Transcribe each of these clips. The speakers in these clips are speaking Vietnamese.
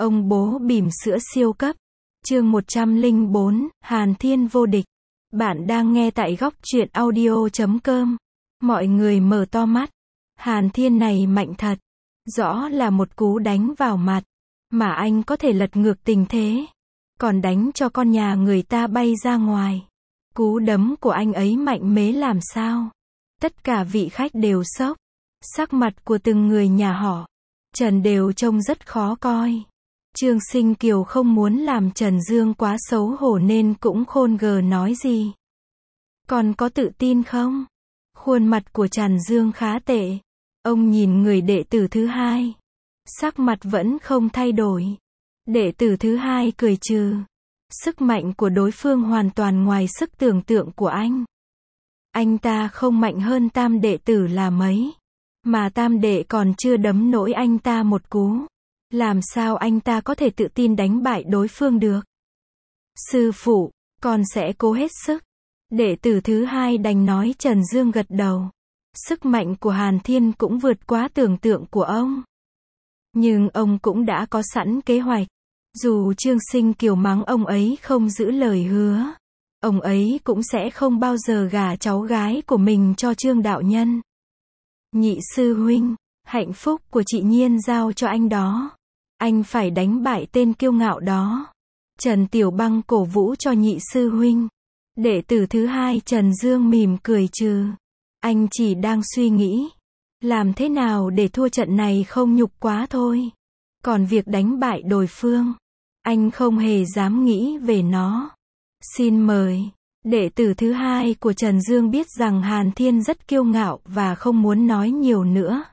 Ông bố bỉm sữa siêu cấp. Chương 104, Hàn Thiên vô địch. Bạn đang nghe tại góc truyện audio.com. Mọi người mở to mắt. Hàn Thiên này mạnh thật. Rõ là một cú đánh vào mặt. Mà anh có thể lật ngược tình thế. Còn đánh cho con nhà người ta bay ra ngoài. Cú đấm của anh ấy mạnh mẽ làm sao? Tất cả vị khách đều sốc. Sắc mặt của từng người nhà họ Trần đều trông rất khó coi. Trương Sinh Kiều không muốn làm Trần Dương quá xấu hổ nên cũng khôn gờ nói gì. Còn có tự tin không? Khuôn mặt của Trần Dương khá tệ. Ông nhìn người đệ tử thứ hai. Sắc mặt vẫn không thay đổi. Đệ tử thứ hai cười trừ. Sức mạnh của đối phương hoàn toàn ngoài sức tưởng tượng của anh. Anh ta không mạnh hơn tam đệ tử là mấy. Mà tam đệ còn chưa đấm nổi anh ta một cú. Làm sao anh ta có thể tự tin đánh bại đối phương được? Sư phụ, con sẽ cố hết sức. Đệ tử thứ hai đành nói. Trần Dương gật đầu. Sức mạnh của Hàn Thiên cũng vượt quá tưởng tượng của ông. Nhưng ông cũng đã có sẵn kế hoạch. Dù Trương Sinh Kiều mắng ông ấy không giữ lời hứa, ông ấy cũng sẽ không bao giờ gả cháu gái của mình cho Trương đạo nhân. Nhị sư huynh, hạnh phúc của chị Nhiên giao cho anh đó. Anh phải đánh bại tên kiêu ngạo đó. Trần Tiểu Băng cổ vũ cho nhị sư huynh. Đệ tử thứ hai Trần Dương mỉm cười trừ. Anh chỉ đang suy nghĩ. Làm thế nào để thua trận này không nhục quá thôi. Còn việc đánh bại đối phương, anh không hề dám nghĩ về nó. Xin mời. Đệ tử thứ hai của Trần Dương biết rằng Hàn Thiên rất kiêu ngạo và không muốn nói nhiều nữa.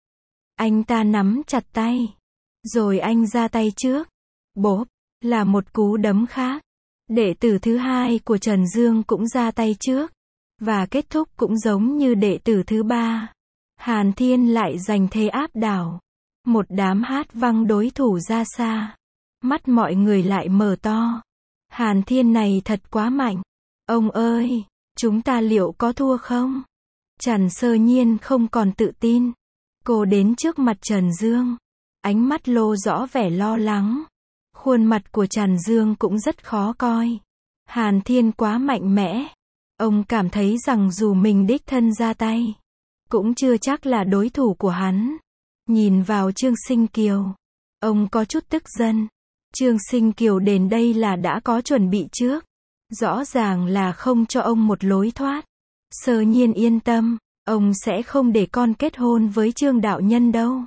Anh ta nắm chặt tay. Rồi anh ra tay trước. Bốp, là một cú đấm khác. Đệ tử thứ hai của Trần Dương cũng ra tay trước. Và kết thúc cũng giống như đệ tử thứ ba. Hàn Thiên lại giành thế áp đảo. Một đám hát văng đối thủ ra xa. Mắt mọi người lại mở to. Hàn Thiên này thật quá mạnh. Ông ơi, chúng ta liệu có thua không? Trần Sơ Nhiên không còn tự tin. Cô đến trước mặt Trần Dương. Ánh mắt lộ rõ vẻ lo lắng. Khuôn mặt của Trần Dương cũng rất khó coi. Hàn Thiên quá mạnh mẽ. Ông cảm thấy rằng dù mình đích thân ra tay, cũng chưa chắc là đối thủ của hắn. Nhìn vào Trương Sinh Kiều, ông có chút tức giận. Trương Sinh Kiều đến đây là đã có chuẩn bị trước. Rõ ràng là không cho ông một lối thoát. Sơ Nhiên yên tâm, ông sẽ không để con kết hôn với Trương đạo nhân đâu.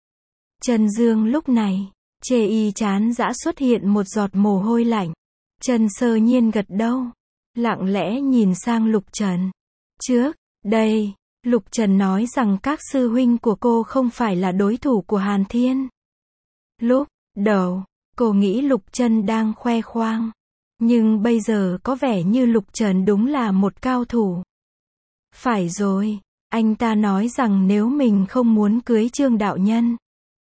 Trần Dương lúc này, chê y chán dã xuất hiện một giọt mồ hôi lạnh. Trần Sơ Nhiên gật đầu, lặng lẽ nhìn sang Lục Trần. Trước đây, Lục Trần nói rằng các sư huynh của cô không phải là đối thủ của Hàn Thiên. Lúc đầu, cô nghĩ Lục Trần đang khoe khoang. Nhưng bây giờ có vẻ như Lục Trần đúng là một cao thủ. Phải rồi, anh ta nói rằng nếu mình không muốn cưới Trương đạo nhân,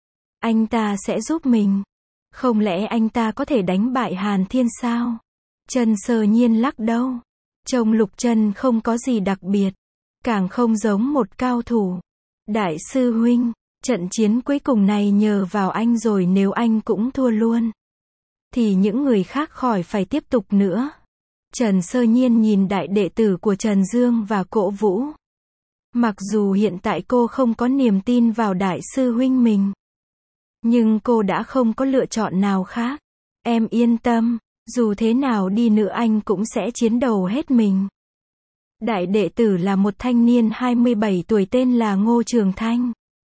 anh ta sẽ giúp mình. Không lẽ anh ta có thể đánh bại Hàn Thiên sao? Trần Sơ Nhiên lắc đầu. Trông Lục Trần không có gì đặc biệt. Càng không giống một cao thủ. Đại sư huynh, trận chiến cuối cùng này nhờ vào anh rồi, nếu anh cũng thua luôn thì những người khác khỏi phải tiếp tục nữa. Trần Sơ Nhiên nhìn đại đệ tử của Trần Dương và cổ vũ. Mặc dù hiện tại cô không có niềm tin vào đại sư huynh mình, nhưng cô đã không có lựa chọn nào khác. Em yên tâm, dù thế nào đi nữa anh cũng sẽ chiến đấu hết mình. Đại đệ tử là một thanh niên 27 tuổi tên là Ngô Trường Thanh.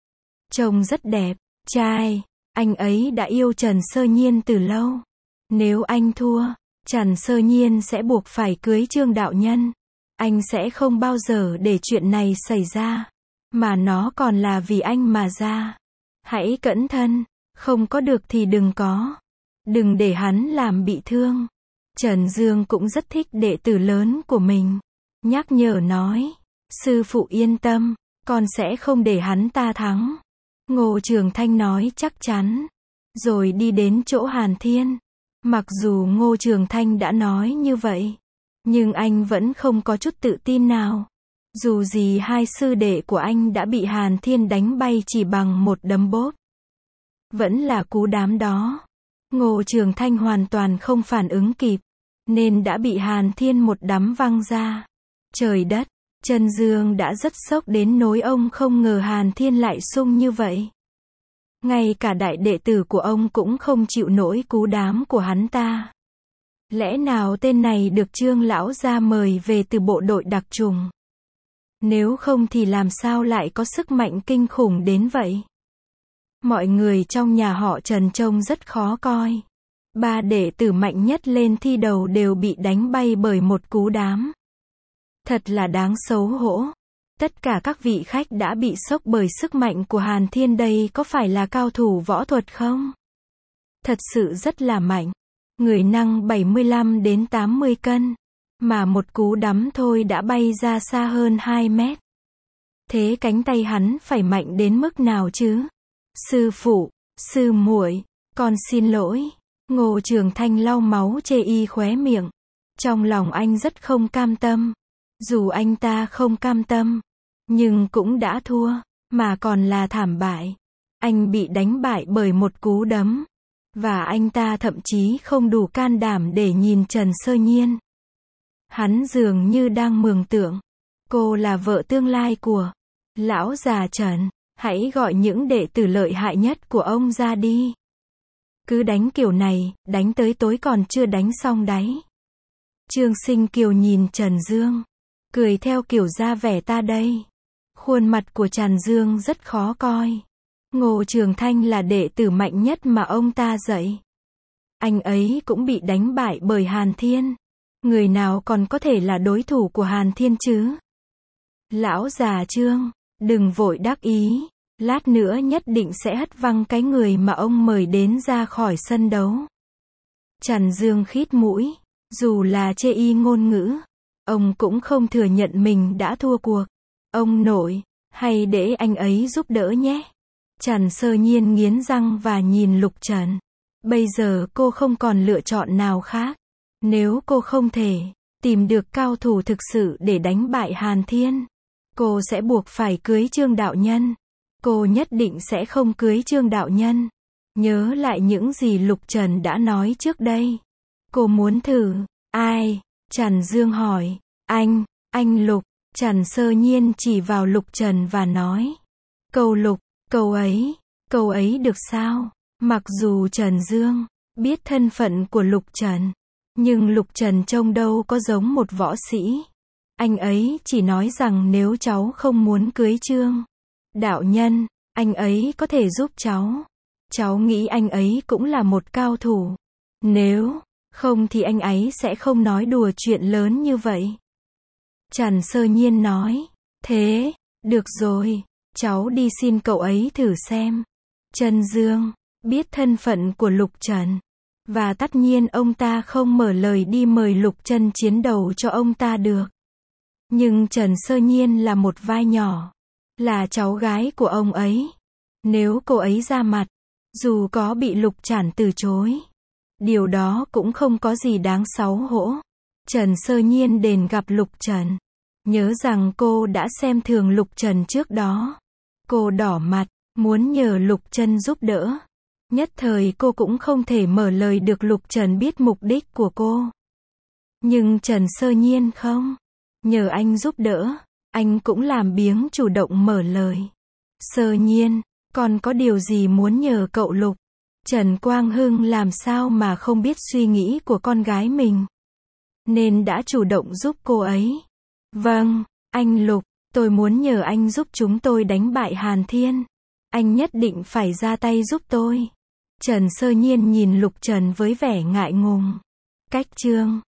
Trông rất đẹp, trai. Anh ấy đã yêu Trần Sơ Nhiên từ lâu. Nếu anh thua, Trần Sơ Nhiên sẽ buộc phải cưới Trương đạo nhân. Anh sẽ không bao giờ để chuyện này xảy ra. Mà nó còn là vì anh mà ra. Hãy cẩn thận, không có được thì đừng có. Đừng để hắn làm bị thương. Trần Dương cũng rất thích đệ tử lớn của mình. Nhắc nhở nói, sư phụ yên tâm, con sẽ không để hắn ta thắng. Ngô Trường Thanh nói chắc chắn. Rồi đi đến chỗ Hàn Thiên. Mặc dù Ngô Trường Thanh đã nói như vậy, nhưng anh vẫn không có chút tự tin nào. Dù gì hai sư đệ của anh đã bị Hàn Thiên đánh bay chỉ bằng một đấm bốp. Vẫn là cú đám đó. Ngô Trường Thanh hoàn toàn không phản ứng kịp, nên đã bị Hàn Thiên một đấm văng ra. Trời đất, Trần Dương đã rất sốc đến nỗi ông không ngờ Hàn Thiên lại sung như vậy. Ngay cả đại đệ tử của ông cũng không chịu nổi cú đám của hắn ta. Lẽ nào tên này được Trương lão gia mời về từ bộ đội đặc trùng? Nếu không thì làm sao lại có sức mạnh kinh khủng đến vậy? Mọi người trong nhà họ Trần trông rất khó coi. Ba đệ tử mạnh nhất lên thi đầu đều bị đánh bay bởi một cú đám. Thật là đáng xấu hổ. Tất cả các vị khách đã bị sốc bởi sức mạnh của Hàn Thiên, đây có phải là cao thủ võ thuật không? Thật sự rất là mạnh. Người nặng 75 đến 80 cân. Mà một cú đấm thôi đã bay ra xa hơn 2 mét. Thế cánh tay hắn phải mạnh đến mức nào chứ? Sư phụ, sư muội, con xin lỗi. Ngô Trường Thanh lau máu chê y khóe miệng. Trong lòng anh rất không cam tâm. Dù anh ta không cam tâm, nhưng cũng đã thua, mà còn là thảm bại. Anh bị đánh bại bởi một cú đấm. Và anh ta thậm chí không đủ can đảm để nhìn Trần Sơ Nhiên. Hắn dường như đang mường tượng. Cô là vợ tương lai của lão già Trần. Hãy gọi những đệ tử lợi hại nhất của ông ra đi. Cứ đánh kiểu này, đánh tới tối còn chưa đánh xong đấy. Trương Sinh Kiều nhìn Trần Dương, cười theo kiểu ra vẻ ta đây. Khuôn mặt của Trần Dương rất khó coi. Ngô Trường Thanh là đệ tử mạnh nhất mà ông ta dạy. Anh ấy cũng bị đánh bại bởi Hàn Thiên. Người nào còn có thể là đối thủ của Hàn Thiên chứ? Lão già Trương, đừng vội đắc ý. Lát nữa nhất định sẽ hất văng cái người mà ông mời đến ra khỏi sân đấu. Trần Dương khít mũi. Dù là chê y ngôn ngữ, ông cũng không thừa nhận mình đã thua cuộc. Ông nội, hay để anh ấy giúp đỡ nhé. Trần Sơ Nhiên nghiến răng và nhìn Lục Trần. Bây giờ cô không còn lựa chọn nào khác. Nếu cô không thể tìm được cao thủ thực sự để đánh bại Hàn Thiên, cô sẽ buộc phải cưới Trương đạo nhân. Cô nhất định sẽ không cưới Trương đạo nhân. Nhớ lại những gì Lục Trần đã nói trước đây. Cô muốn thử. Ai? Trần Dương hỏi. Anh Lục. Trần Sơ Nhiên chỉ vào Lục Trần và nói. Lục, câu ấy được sao? Mặc dù Trần Dương biết thân phận của Lục Trần, nhưng Lục Trần trông đâu có giống một võ sĩ. Anh ấy chỉ nói rằng nếu cháu không muốn cưới Trương đạo nhân, anh ấy có thể giúp cháu. Cháu nghĩ anh ấy cũng là một cao thủ. Nếu không thì anh ấy sẽ không nói đùa chuyện lớn như vậy. Trần Sơ Nhiên nói. Thế, được rồi, cháu đi xin cậu ấy thử xem. Trần Dương biết thân phận của Lục Trần, và tất nhiên ông ta không mở lời đi mời Lục Trần chiến đấu cho ông ta được. Nhưng Trần Sơ Nhiên là một vai nhỏ, là cháu gái của ông ấy. Nếu cô ấy ra mặt, dù có bị Lục Trần từ chối, điều đó cũng không có gì đáng xấu hổ. Trần Sơ Nhiên đến gặp Lục Trần. Nhớ rằng cô đã xem thường Lục Trần trước đó. Cô đỏ mặt, muốn nhờ Lục Trần giúp đỡ. Nhất thời cô cũng không thể mở lời được Lục Trần biết mục đích của cô. Nhưng Trần Sơ Nhiên không. Nhờ anh giúp đỡ, anh cũng làm biếng chủ động mở lời. Sơ Nhiên, con có điều gì muốn nhờ cậu Lục? Trần Quang Hưng làm sao mà không biết suy nghĩ của con gái mình, nên đã chủ động giúp cô ấy. Vâng, anh Lục, tôi muốn nhờ anh giúp chúng tôi đánh bại Hàn Thiên. Anh nhất định phải ra tay giúp tôi. Trần Sơ Nhiên nhìn Lục Trần với vẻ ngại ngùng. Cách Trương